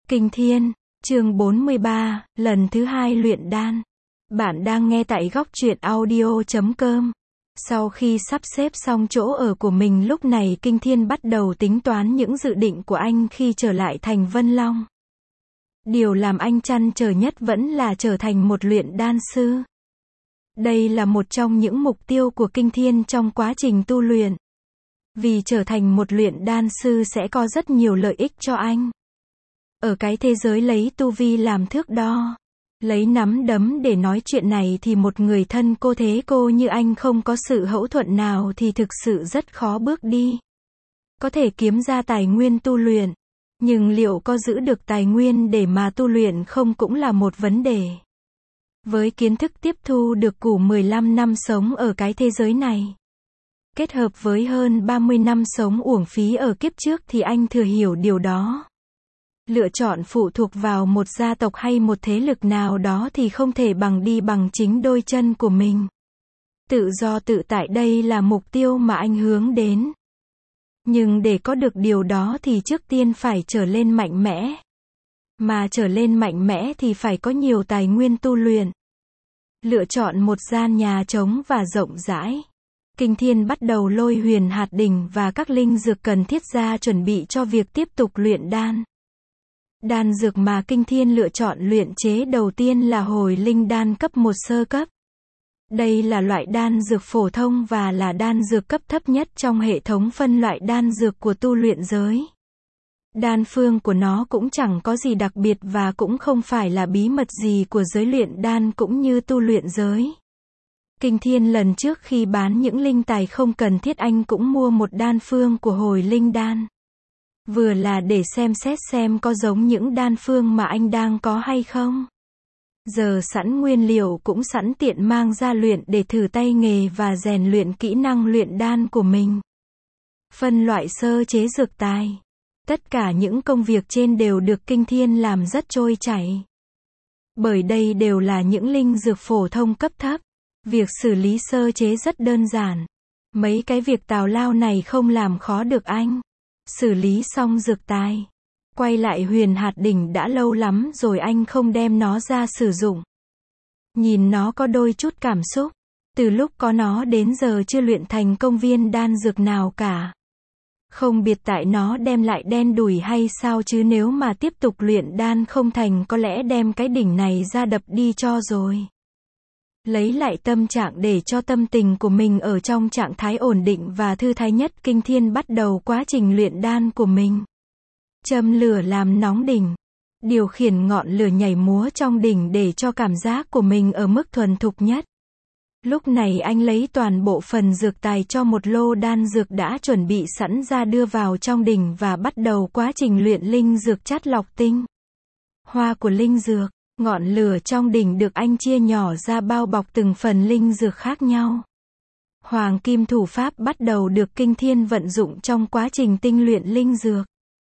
Kinh Thiên, chương 43, lần thứ 2 luyện đan. Bạn đang nghe tại góc truyện audio.com. Sau khi sắp xếp xong chỗ ở của mình, lúc này Kinh Thiên bắt đầu tính toán những dự định của anh khi trở lại thành Vân Long. Điều làm anh trăn trở nhất vẫn là trở thành một luyện đan sư. Đây là một trong những mục tiêu của Kinh Thiên trong quá trình tu luyện. Vì trở thành một luyện đan sư sẽ có rất nhiều lợi ích cho anh. Ở cái thế giới lấy tu vi làm thước đo, lấy nắm đấm để nói chuyện này thì một người thân cô thế cô như anh không có sự hậu thuẫn nào thì thực sự rất khó bước đi. Có thể kiếm ra tài nguyên tu luyện, nhưng liệu có giữ được tài nguyên để mà tu luyện không cũng là một vấn đề. Với kiến thức tiếp thu được của 15 năm sống ở cái thế giới này, kết hợp với hơn 30 năm sống uổng phí ở kiếp trước thì anh thừa hiểu điều đó. Lựa chọn phụ thuộc vào một gia tộc hay một thế lực nào đó thì không thể bằng đi bằng chính đôi chân của mình. Tự do tự tại đây là mục tiêu mà anh hướng đến. Nhưng để có được điều đó thì trước tiên phải trở lên mạnh mẽ. Mà trở lên mạnh mẽ thì phải có nhiều tài nguyên tu luyện. Lựa chọn một gian nhà trống và rộng rãi. Kinh Thiên bắt đầu lôi huyền hạt đỉnh và các linh dược cần thiết ra chuẩn bị cho việc tiếp tục luyện đan. Đan dược mà Kinh Thiên lựa chọn luyện chế đầu tiên là hồi linh đan cấp 1 sơ cấp. Đây là loại đan dược phổ thông và là đan dược cấp thấp nhất trong hệ thống phân loại đan dược của tu luyện giới. Đan phương của nó cũng chẳng có gì đặc biệt và cũng không phải là bí mật gì của giới luyện đan cũng như tu luyện giới. Kinh Thiên lần trước khi bán những linh tài không cần thiết anh cũng mua một đan phương của hồi linh đan. Vừa là để xem xét xem có giống những đan phương mà anh đang có hay không. Giờ sẵn nguyên liệu cũng sẵn tiện mang ra luyện để thử tay nghề và rèn luyện kỹ năng luyện đan của mình. Phân loại sơ chế dược tài. Tất cả những công việc trên đều được Kinh Thiên làm rất trôi chảy. Bởi đây đều là những linh dược phổ thông cấp thấp. Việc xử lý sơ chế rất đơn giản. Mấy cái việc tào lao này không làm khó được anh. Xử lý xong dược tài. Quay lại huyền hạt đỉnh đã lâu lắm rồi anh không đem nó ra sử dụng. Nhìn nó có đôi chút cảm xúc. Từ lúc có nó đến giờ chưa luyện thành công viên đan dược nào cả. Không biết tại nó đem lại đen đủi hay sao chứ nếu mà tiếp tục luyện đan không thành có lẽ đem cái đỉnh này ra đập đi cho rồi. Lấy lại tâm trạng để cho tâm tình của mình ở trong trạng thái ổn định và thư thái nhất, Kinh Thiên bắt đầu quá trình luyện đan của mình. Châm lửa làm nóng đỉnh. Điều khiển ngọn lửa nhảy múa trong đỉnh để cho cảm giác của mình ở mức thuần thục nhất. Lúc này anh lấy toàn bộ phần dược tài cho một lô đan dược đã chuẩn bị sẵn ra đưa vào trong đỉnh và bắt đầu quá trình luyện linh dược chắt lọc tinh hoa của linh dược. Ngọn lửa trong đỉnh được anh chia nhỏ ra bao bọc từng phần linh dược khác nhau. Hoàng kim thủ pháp bắt đầu được Kinh Thiên vận dụng trong quá trình tinh luyện linh dược.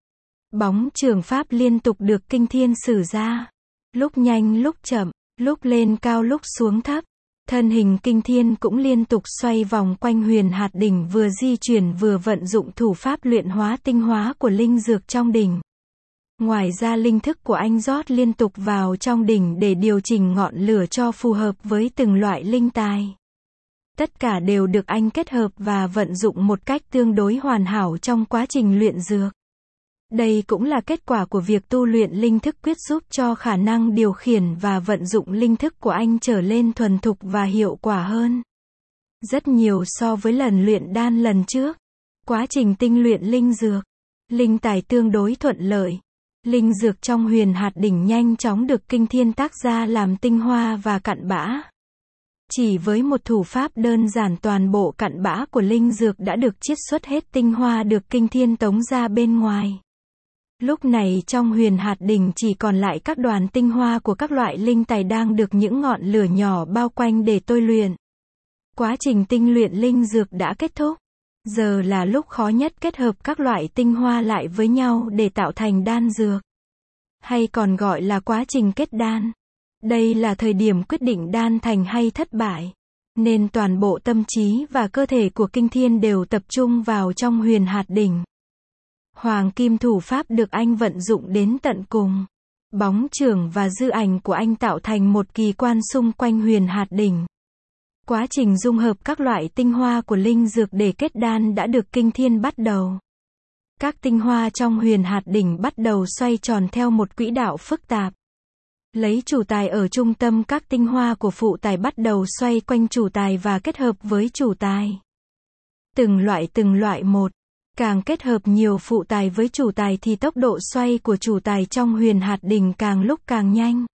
Bóng trường pháp liên tục được Kinh Thiên sử ra. Lúc nhanh lúc chậm, lúc lên cao lúc xuống thấp. Thân hình Kinh Thiên cũng liên tục xoay vòng quanh huyền hạt đỉnh, vừa di chuyển vừa vận dụng thủ pháp luyện hóa tinh hóa của linh dược trong đỉnh. Ngoài ra linh thức của anh rót liên tục vào trong đỉnh để điều chỉnh ngọn lửa cho phù hợp với từng loại linh tài. Tất cả đều được anh kết hợp và vận dụng một cách tương đối hoàn hảo trong quá trình luyện dược. Đây cũng là kết quả của việc tu luyện linh thức quyết giúp cho khả năng điều khiển và vận dụng linh thức của anh trở lên thuần thục và hiệu quả hơn. Rất nhiều so với lần luyện đan lần trước. Quá trình tinh luyện linh dược, linh tài tương đối thuận lợi. Linh dược trong huyền hạt đỉnh nhanh chóng được Kinh Thiên tác ra làm tinh hoa và cặn bã. Chỉ với một thủ pháp đơn giản toàn bộ cặn bã của linh dược đã được chiết xuất hết tinh hoa được Kinh Thiên tống ra bên ngoài. Lúc này trong huyền hạt đỉnh chỉ còn lại các đoàn tinh hoa của các loại linh tài đang được những ngọn lửa nhỏ bao quanh để tôi luyện. Quá trình tinh luyện linh dược đã kết thúc. Giờ là lúc khó nhất kết hợp các loại tinh hoa lại với nhau để tạo thành đan dược. Hay còn gọi là quá trình kết đan. Đây là thời điểm quyết định đan thành hay thất bại. Nên toàn bộ tâm trí và cơ thể của Kinh Thiên đều tập trung vào trong huyền hạt đỉnh. Hoàng kim thủ pháp được anh vận dụng đến tận cùng. Bóng chưởng và dư ảnh của anh tạo thành một kỳ quan xung quanh huyền hạt đỉnh. Quá trình dung hợp các loại tinh hoa của linh dược để kết đan đã được Kinh Thiên bắt đầu. Các tinh hoa trong huyền hạt đỉnh bắt đầu xoay tròn theo một quỹ đạo phức tạp. Lấy chủ tài ở trung tâm, các tinh hoa của phụ tài bắt đầu xoay quanh chủ tài và kết hợp với chủ tài. Từng loại một. Càng kết hợp nhiều phụ tài với chủ tài thì tốc độ xoay của chủ tài trong huyền hạt đỉnh càng lúc càng nhanh.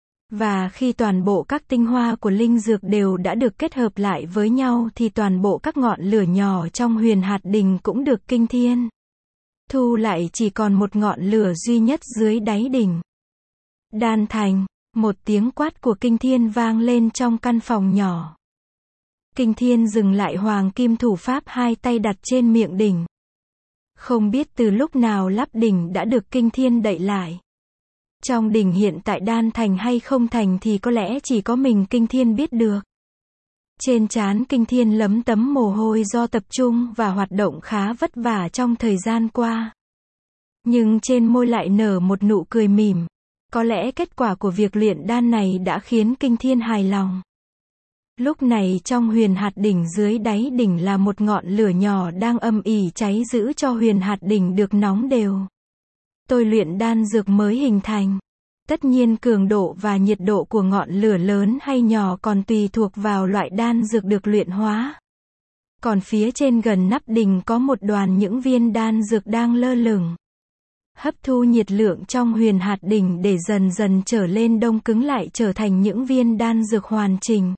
Và khi toàn bộ các tinh hoa của linh dược đều đã được kết hợp lại với nhau thì toàn bộ các ngọn lửa nhỏ trong huyền hạt đỉnh cũng được Kinh Thiên thu lại, chỉ còn một ngọn lửa duy nhất dưới đáy đỉnh. Đan thành, một tiếng quát của Kinh Thiên vang lên trong căn phòng nhỏ. Kinh Thiên dừng lại hoàng kim thủ pháp, hai tay đặt trên miệng đỉnh. Không biết từ lúc nào lắp đỉnh đã được Kinh Thiên đậy lại. Trong đỉnh hiện tại đan thành hay không thành thì có lẽ chỉ có mình Kinh Thiên biết được. Trên trán Kinh Thiên lấm tấm mồ hôi do tập trung và hoạt động khá vất vả trong thời gian qua. Nhưng trên môi lại nở một nụ cười mỉm. Có lẽ kết quả của việc luyện đan này đã khiến Kinh Thiên hài lòng. Lúc này trong huyền hạt đỉnh dưới đáy đỉnh là một ngọn lửa nhỏ đang âm ỉ cháy giữ cho huyền hạt đỉnh được nóng đều. Tôi luyện đan dược mới hình thành. Tất nhiên cường độ và nhiệt độ của ngọn lửa lớn hay nhỏ còn tùy thuộc vào loại đan dược được luyện hóa. Còn phía trên gần nắp đỉnh có một đoàn những viên đan dược đang lơ lửng. Hấp thu nhiệt lượng trong huyền hạt đỉnh để dần dần trở lên đông cứng lại trở thành những viên đan dược hoàn chỉnh.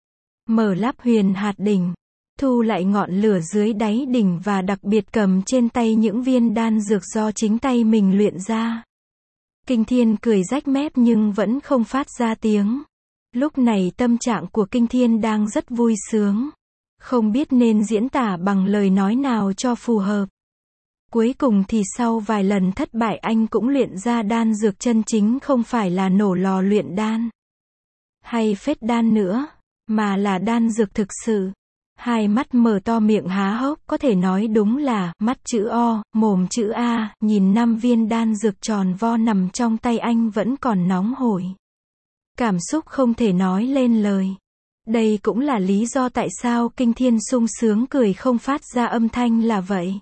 Mở lắp huyền hạt đỉnh, thu lại ngọn lửa dưới đáy đỉnh và đặc biệt cầm trên tay những viên đan dược do chính tay mình luyện ra. Kinh Thiên cười rách mép nhưng vẫn không phát ra tiếng. Lúc này tâm trạng của Kinh Thiên đang rất vui sướng. Không biết nên diễn tả bằng lời nói nào cho phù hợp. Cuối cùng thì sau vài lần thất bại anh cũng luyện ra đan dược chân chính, không phải là nổ lò luyện đan hay phết đan nữa, mà là đan dược thực sự. Hai mắt mở to, miệng há hốc, có thể nói đúng là mắt chữ O, mồm chữ A, nhìn 5 viên đan dược tròn vo nằm trong tay anh vẫn còn nóng hổi. Cảm xúc không thể nói lên lời. Đây cũng là lý do tại sao Kinh Thiên sung sướng cười không phát ra âm thanh là vậy.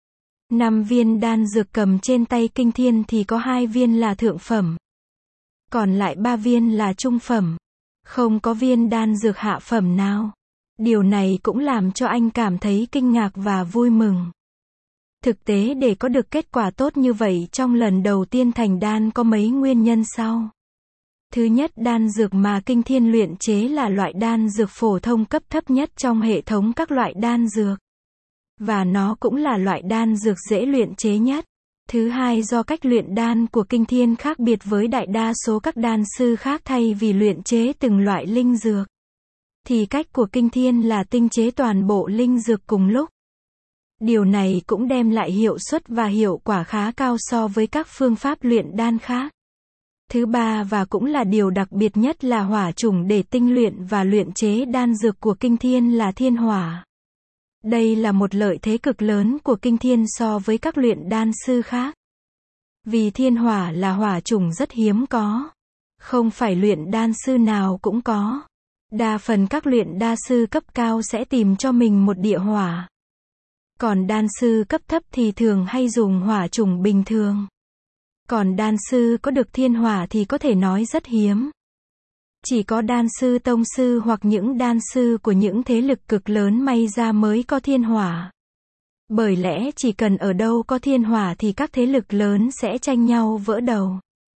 5 viên đan dược cầm trên tay Kinh Thiên thì có 2 viên là thượng phẩm. Còn lại 3 viên là trung phẩm. Không có viên đan dược hạ phẩm nào. Điều này cũng làm cho anh cảm thấy kinh ngạc và vui mừng. Thực tế để có được kết quả tốt như vậy trong lần đầu tiên thành đan có mấy nguyên nhân sau. Thứ nhất, đan dược mà Kinh Thiên luyện chế là loại đan dược phổ thông cấp thấp nhất trong hệ thống các loại đan dược. Và nó cũng là loại đan dược dễ luyện chế nhất. Thứ hai, do cách luyện đan của Kinh Thiên khác biệt với đại đa số các đan sư khác, thay vì luyện chế từng loại linh dược thì cách của Kinh Thiên là tinh chế toàn bộ linh dược cùng lúc. Điều này cũng đem lại hiệu suất và hiệu quả khá cao so với các phương pháp luyện đan khác. Thứ ba và cũng là điều đặc biệt nhất là hỏa chủng để tinh luyện và luyện chế đan dược của Kinh Thiên là thiên hỏa. Đây là một lợi thế cực lớn của Kinh Thiên so với các luyện đan sư khác. Vì thiên hỏa là hỏa chủng rất hiếm có. Không phải luyện đan sư nào cũng có. Đa phần các luyện đan sư cấp cao sẽ tìm cho mình một địa hỏa. Còn đan sư cấp thấp thì thường hay dùng hỏa chủng bình thường. Còn đan sư có được thiên hỏa thì có thể nói rất hiếm. Chỉ có đan sư tông sư hoặc những đan sư của những thế lực cực lớn may ra mới có thiên hỏa. Bởi lẽ chỉ cần ở đâu có thiên hỏa thì các thế lực lớn sẽ tranh nhau vỡ đầu.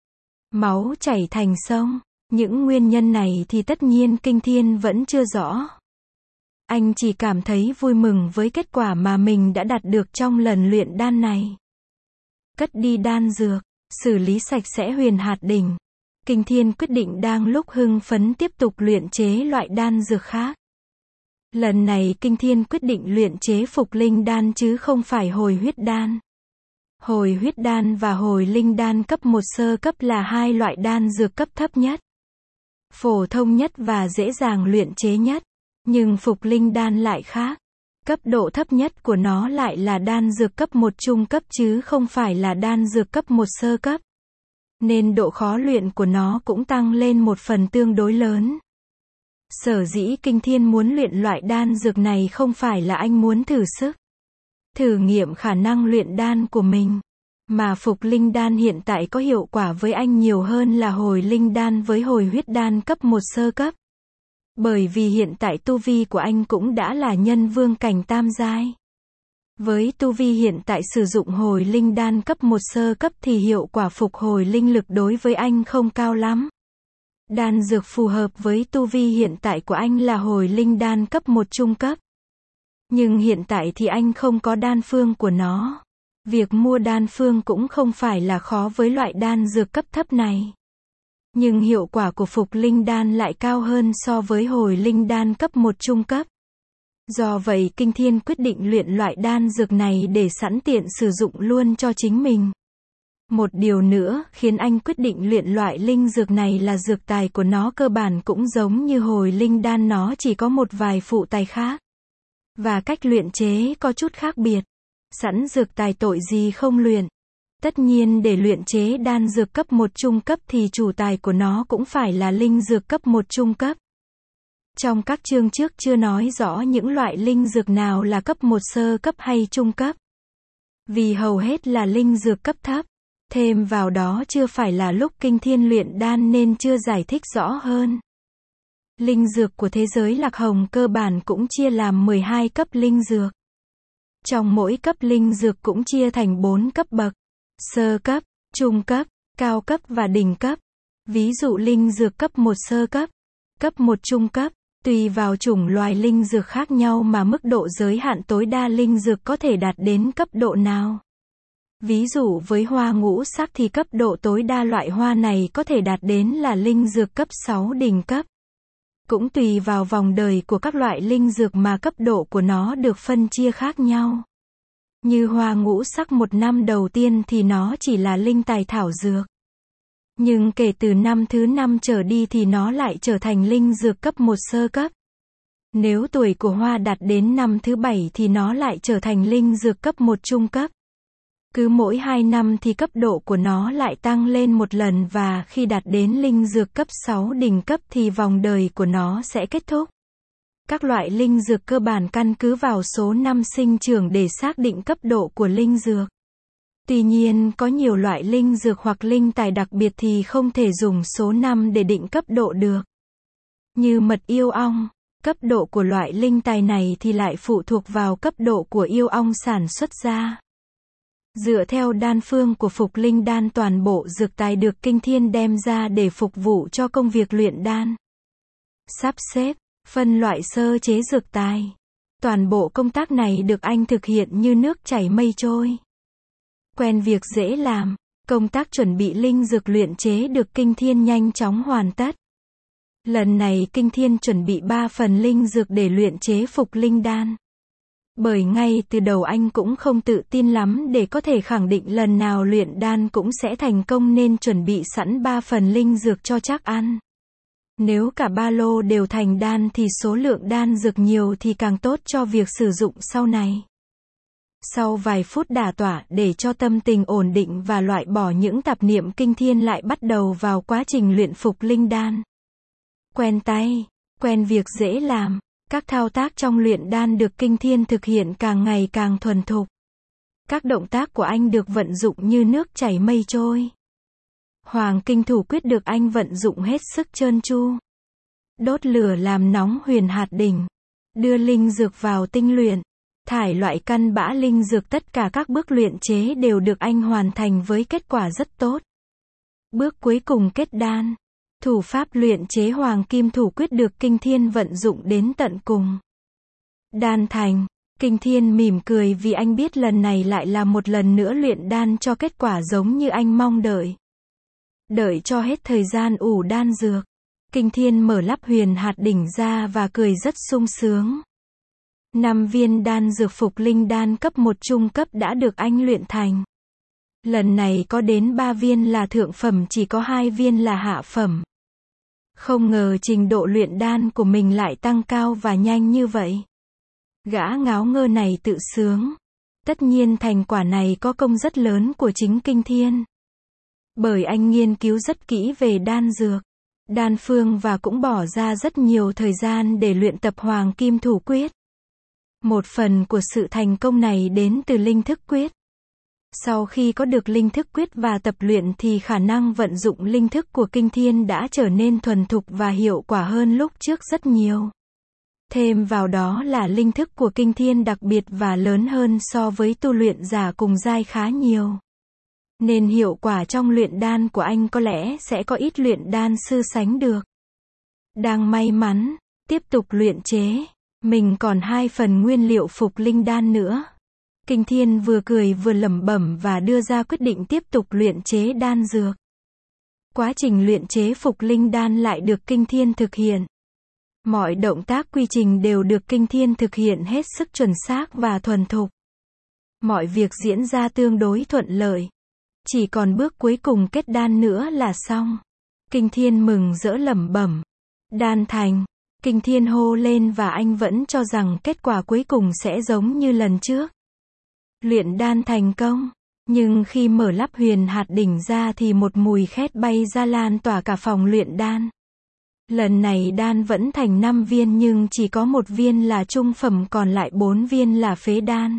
Máu chảy thành sông. Những nguyên nhân này thì tất nhiên Kinh Thiên vẫn chưa rõ. Anh chỉ cảm thấy vui mừng với kết quả mà mình đã đạt được trong lần luyện đan này. Cất đi đan dược, xử lý sạch sẽ huyền hạt đỉnh. Kinh Thiên quyết định đang lúc hưng phấn tiếp tục luyện chế loại đan dược khác. Lần này Kinh Thiên quyết định luyện chế phục linh đan chứ không phải hồi huyết đan. Hồi huyết đan và hồi linh đan cấp 1 sơ cấp là hai loại đan dược cấp thấp nhất, phổ thông nhất và dễ dàng luyện chế nhất. Nhưng phục linh đan lại khác. Cấp độ thấp nhất của nó lại là đan dược cấp 1 trung cấp chứ không phải là đan dược cấp 1 sơ cấp. nên độ khó luyện của nó cũng tăng lên một phần tương đối lớn. Sở dĩ Kinh Thiên muốn luyện loại đan dược này không phải là anh muốn thử sức, thử nghiệm khả năng luyện đan của mình, mà Phục Linh Đan hiện tại có hiệu quả với anh nhiều hơn là Hồi Linh Đan với Hồi Huyết Đan cấp 1 sơ cấp. Bởi vì hiện tại tu vi của anh cũng đã là nhân vương cảnh tam giai. Với tu vi hiện tại sử dụng Hồi Linh Đan cấp 1 sơ cấp thì hiệu quả phục hồi linh lực đối với anh không cao lắm. Đan dược phù hợp với tu vi hiện tại của anh là Hồi Linh Đan cấp 1 trung cấp. Nhưng hiện tại thì anh không có đan phương của nó. Việc mua đan phương cũng không phải là khó với loại đan dược cấp thấp này. Nhưng hiệu quả của Phục Linh Đan lại cao hơn so với Hồi Linh Đan cấp 1 trung cấp. Do vậy Kinh Thiên quyết định luyện loại đan dược này để sẵn tiện sử dụng luôn cho chính mình. Một điều nữa khiến anh quyết định luyện loại linh dược này là dược tài của nó cơ bản cũng giống như Hồi Linh Đan, nó chỉ có một vài phụ tài khác. Và cách luyện chế có chút khác biệt. Sẵn dược tài tội gì không luyện. Tất nhiên để luyện chế đan dược cấp 1 trung cấp thì chủ tài của nó cũng phải là linh dược cấp 1 trung cấp. Trong các chương trước chưa nói rõ những loại linh dược nào là cấp 1 sơ cấp hay trung cấp. Vì hầu hết là linh dược cấp thấp. Thêm vào đó chưa phải là lúc Kinh Thiên luyện đan nên chưa giải thích rõ hơn. Linh dược của thế giới Lạc Hồng cơ bản cũng chia làm 12 cấp linh dược. Trong mỗi cấp linh dược cũng chia thành 4 cấp bậc: sơ cấp, trung cấp, cao cấp và đỉnh cấp. Ví dụ linh dược cấp 1 sơ cấp 1 trung cấp, tùy vào chủng loài linh dược khác nhau mà mức độ giới hạn tối đa linh dược có thể đạt đến cấp độ nào. Ví dụ với hoa ngũ sắc thì cấp độ tối đa loại hoa này có thể đạt đến là linh dược cấp 6 đỉnh cấp. Cũng tùy vào vòng đời của các loại linh dược mà cấp độ của nó được phân chia khác nhau. Như hoa ngũ sắc 1 năm đầu tiên thì nó chỉ là linh tài thảo dược. Nhưng kể từ năm thứ 5 trở đi thì nó lại trở thành linh dược cấp 1 sơ cấp. Nếu tuổi của hoa đạt đến năm thứ 7 thì nó lại trở thành linh dược cấp 1 trung cấp. Cứ mỗi 2 năm thì cấp độ của nó lại tăng lên một lần và khi đạt đến linh dược cấp 6 đỉnh cấp thì vòng đời của nó sẽ kết thúc. Các loại linh dược cơ bản căn cứ vào số năm sinh trưởng để xác định cấp độ của linh dược. Tuy nhiên, có nhiều loại linh dược hoặc linh tài đặc biệt thì không thể dùng số năm để định cấp độ được. Như mật yêu ong, cấp độ của loại linh tài này thì lại phụ thuộc vào cấp độ của yêu ong sản xuất ra. Dựa theo đan phương của Phục Linh Đan, toàn bộ dược tài được Kinh Thiên đem ra để phục vụ cho công việc luyện đan. Sắp xếp, phân loại sơ chế dược tài. Toàn bộ công tác này được anh thực hiện như nước chảy mây trôi. Quen việc dễ làm, công tác chuẩn bị linh dược luyện chế được Kinh Thiên nhanh chóng hoàn tất. Lần này Kinh Thiên chuẩn bị 3 phần linh dược để luyện chế Phục Linh Đan. Bởi ngay từ đầu anh cũng không tự tin lắm để có thể khẳng định lần nào luyện đan cũng sẽ thành công nên chuẩn bị sẵn 3 phần linh dược cho chắc ăn. Nếu cả ba lô đều thành đan thì số lượng đan dược nhiều thì càng tốt cho việc sử dụng sau này. Sau vài phút đả tỏa để cho tâm tình ổn định và loại bỏ những tạp niệm, Kinh Thiên lại bắt đầu vào quá trình luyện Phục Linh Đan. Quen tay, quen việc dễ làm. Các thao tác trong luyện đan được Kinh Thiên thực hiện càng ngày càng thuần thục. Các động tác của anh được vận dụng như nước chảy mây trôi. Hoàng Kinh Thủ Quyết được anh vận dụng hết sức trơn tru. Đốt lửa làm nóng huyền hạt đỉnh. Đưa linh dược vào tinh luyện. Thải loại căn bã linh dược, tất cả các bước luyện chế đều được anh hoàn thành với kết quả rất tốt. Bước cuối cùng kết đan. Thủ pháp luyện chế Hoàng Kim Thủ Quyết được Kinh Thiên vận dụng đến tận cùng. Đan thành, Kinh Thiên mỉm cười vì anh biết lần này lại là một lần nữa luyện đan cho kết quả giống như anh mong đợi. Đợi cho hết thời gian ủ đan dược, Kinh Thiên mở lắp huyền hạt đỉnh ra và cười rất sung sướng. 5 viên đan dược Phục Linh Đan cấp 1 trung cấp đã được anh luyện thành. Lần này có đến 3 viên là thượng phẩm, chỉ có 2 viên là hạ phẩm. Không ngờ trình độ luyện đan của mình lại tăng cao và nhanh như vậy. Gã ngáo ngơ này tự sướng. Tất nhiên thành quả này có công rất lớn của chính Kinh Thiên. Bởi anh nghiên cứu rất kỹ về đan dược, đan phương và cũng bỏ ra rất nhiều thời gian để luyện tập Hoàng Kim Thủ Quyết. Một phần của sự thành công này đến từ linh thức quyết. Sau khi có được linh thức quyết và tập luyện thì khả năng vận dụng linh thức của Kinh Thiên đã trở nên thuần thục và hiệu quả hơn lúc trước rất nhiều. Thêm vào đó là linh thức của Kinh Thiên đặc biệt và lớn hơn so với tu luyện giả cùng giai khá nhiều. Nên hiệu quả trong luyện đan của anh có lẽ sẽ có ít luyện đan sư sánh được. Đang may mắn, tiếp tục luyện chế. Mình còn 2 phần nguyên liệu phục linh đan nữa. Kinh Thiên vừa cười vừa lẩm bẩm và đưa ra quyết định tiếp tục luyện chế đan dược. Quá trình luyện chế phục linh đan lại được Kinh Thiên thực hiện. Mọi động tác quy trình đều được Kinh Thiên thực hiện hết sức chuẩn xác và thuần thục. Mọi việc diễn ra tương đối thuận lợi. Chỉ còn bước cuối cùng kết đan nữa là xong. Kinh Thiên mừng rỡ lẩm bẩm. Đan thành. Kinh Thiên hô lên và anh vẫn cho rằng kết quả cuối cùng sẽ giống như lần trước. Luyện đan thành công. Nhưng khi mở lắp huyền hạt đỉnh ra thì một mùi khét bay ra lan tỏa cả phòng luyện đan. Lần này đan vẫn thành 5 viên nhưng chỉ có 1 viên là trung phẩm còn lại 4 viên là phế đan.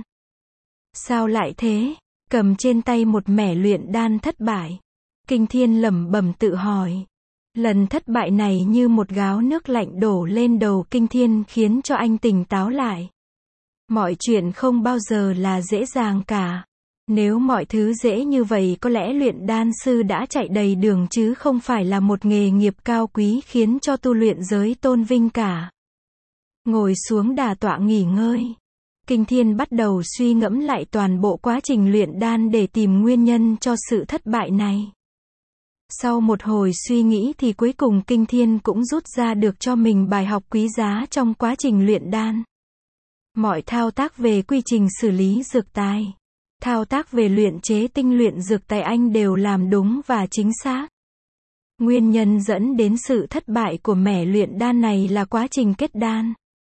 Sao lại thế? Cầm trên tay một mẻ luyện đan thất bại. Kinh Thiên lẩm bẩm tự hỏi. Lần thất bại này như một gáo nước lạnh đổ lên đầu Kinh Thiên khiến cho anh tỉnh táo lại. Mọi chuyện không bao giờ là dễ dàng cả. Nếu mọi thứ dễ như vậy có lẽ luyện đan sư đã chạy đầy đường chứ không phải là một nghề nghiệp cao quý khiến cho tu luyện giới tôn vinh cả. Ngồi xuống đả tọa nghỉ ngơi. Kinh Thiên bắt đầu suy ngẫm lại toàn bộ quá trình luyện đan để tìm nguyên nhân cho sự thất bại này. Sau một hồi suy nghĩ thì cuối cùng Kinh Thiên cũng rút ra được cho mình bài học quý giá trong quá trình luyện đan. Mọi thao tác về quy trình xử lý dược tài, thao tác về luyện chế tinh luyện dược tài anh đều làm đúng và chính xác. Nguyên nhân dẫn đến sự thất bại của mẻ luyện đan này là quá trình kết đan.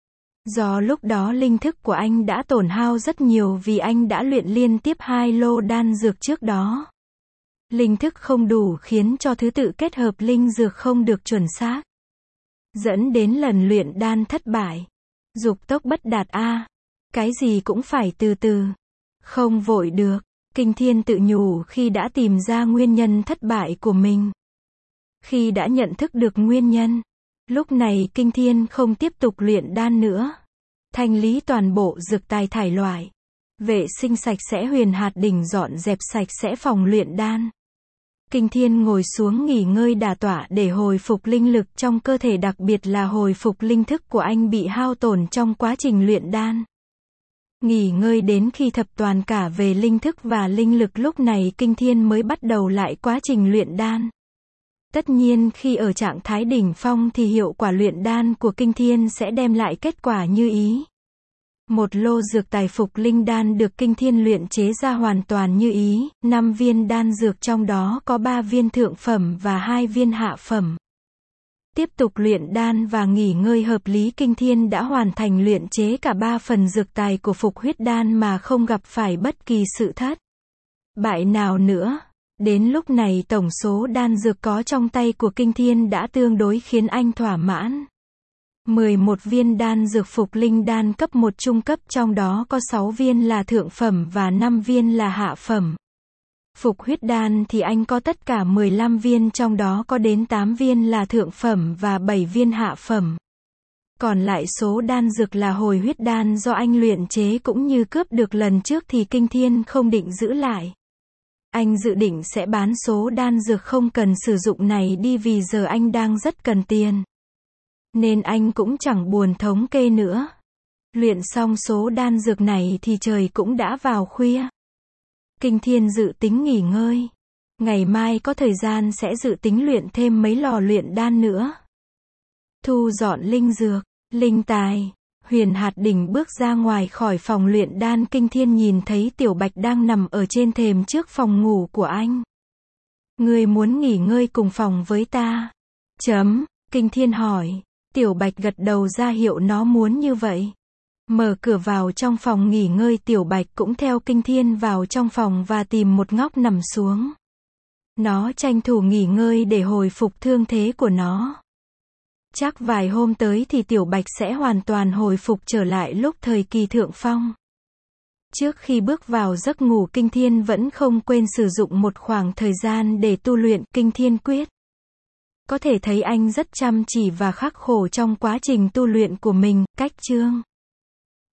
Do lúc đó linh thức của anh đã tổn hao rất nhiều vì anh đã luyện liên tiếp 2 lô đan dược trước đó. Linh thức không đủ khiến cho thứ tự kết hợp linh dược không được chuẩn xác. Dẫn đến lần luyện đan thất bại. Dục tốc bất đạt a. Cái gì cũng phải từ từ. Không vội được. Kinh Thiên tự nhủ khi đã tìm ra nguyên nhân thất bại của mình. Khi đã nhận thức được nguyên nhân, lúc này Kinh Thiên không tiếp tục luyện đan nữa. Thanh lý toàn bộ dược tài thải loại. Vệ sinh sạch sẽ huyền hạt đỉnh dọn dẹp sạch sẽ phòng luyện đan. Kinh Thiên ngồi xuống nghỉ ngơi đả tọa để hồi phục linh lực trong cơ thể đặc biệt là hồi phục linh thức của anh bị hao tổn trong quá trình luyện đan. Nghỉ ngơi đến khi thập toàn cả về linh thức và linh lực lúc này Kinh Thiên mới bắt đầu lại quá trình luyện đan. Tất nhiên khi ở trạng thái đỉnh phong thì hiệu quả luyện đan của Kinh Thiên sẽ đem lại kết quả như ý. Một lô dược tài phục linh đan được Kinh Thiên luyện chế ra hoàn toàn như ý, 5 viên đan dược trong đó có 3 viên thượng phẩm và 2 viên hạ phẩm. Tiếp tục luyện đan và nghỉ ngơi hợp lý Kinh Thiên đã hoàn thành luyện chế cả 3 phần dược tài của phục huyết đan mà không gặp phải bất kỳ sự thất bại nào nữa. Đến lúc này tổng số đan dược có trong tay của Kinh Thiên đã tương đối khiến anh thỏa mãn. 11 viên đan dược phục linh đan cấp 1 trung cấp trong đó có 6 viên là thượng phẩm và 5 viên là hạ phẩm. Phục huyết đan thì anh có tất cả 15 viên trong đó có đến 8 viên là thượng phẩm và 7 viên hạ phẩm. Còn lại số đan dược là hồi huyết đan do anh luyện chế cũng như cướp được lần trước thì Kinh Thiên không định giữ lại. Anh dự định sẽ bán số đan dược không cần sử dụng này đi vì giờ anh đang rất cần tiền. Nên anh cũng chẳng buồn thống kê nữa. Luyện xong số đan dược này thì trời cũng đã vào khuya. Kinh Thiên dự tính nghỉ ngơi. Ngày mai có thời gian sẽ dự tính luyện thêm mấy lò luyện đan nữa. Thu dọn linh dược, linh tài. Huyền hạt đỉnh bước ra ngoài khỏi phòng luyện đan Kinh Thiên nhìn thấy Tiểu Bạch đang nằm ở trên thềm trước phòng ngủ của anh. Ngươi muốn nghỉ ngơi cùng phòng với ta? Kinh Thiên hỏi. Tiểu Bạch gật đầu ra hiệu nó muốn như vậy. Mở cửa vào trong phòng nghỉ ngơi Tiểu Bạch cũng theo Kinh Thiên vào trong phòng và tìm một góc nằm xuống. Nó tranh thủ nghỉ ngơi để hồi phục thương thế của nó. Chắc vài hôm tới thì Tiểu Bạch sẽ hoàn toàn hồi phục trở lại lúc thời kỳ thượng phong. Trước khi bước vào giấc ngủ, Kinh Thiên vẫn không quên sử dụng một khoảng thời gian để tu luyện Kinh Thiên Quyết. Có thể thấy anh rất chăm chỉ và khắc khổ trong quá trình tu luyện của mình. Cách chương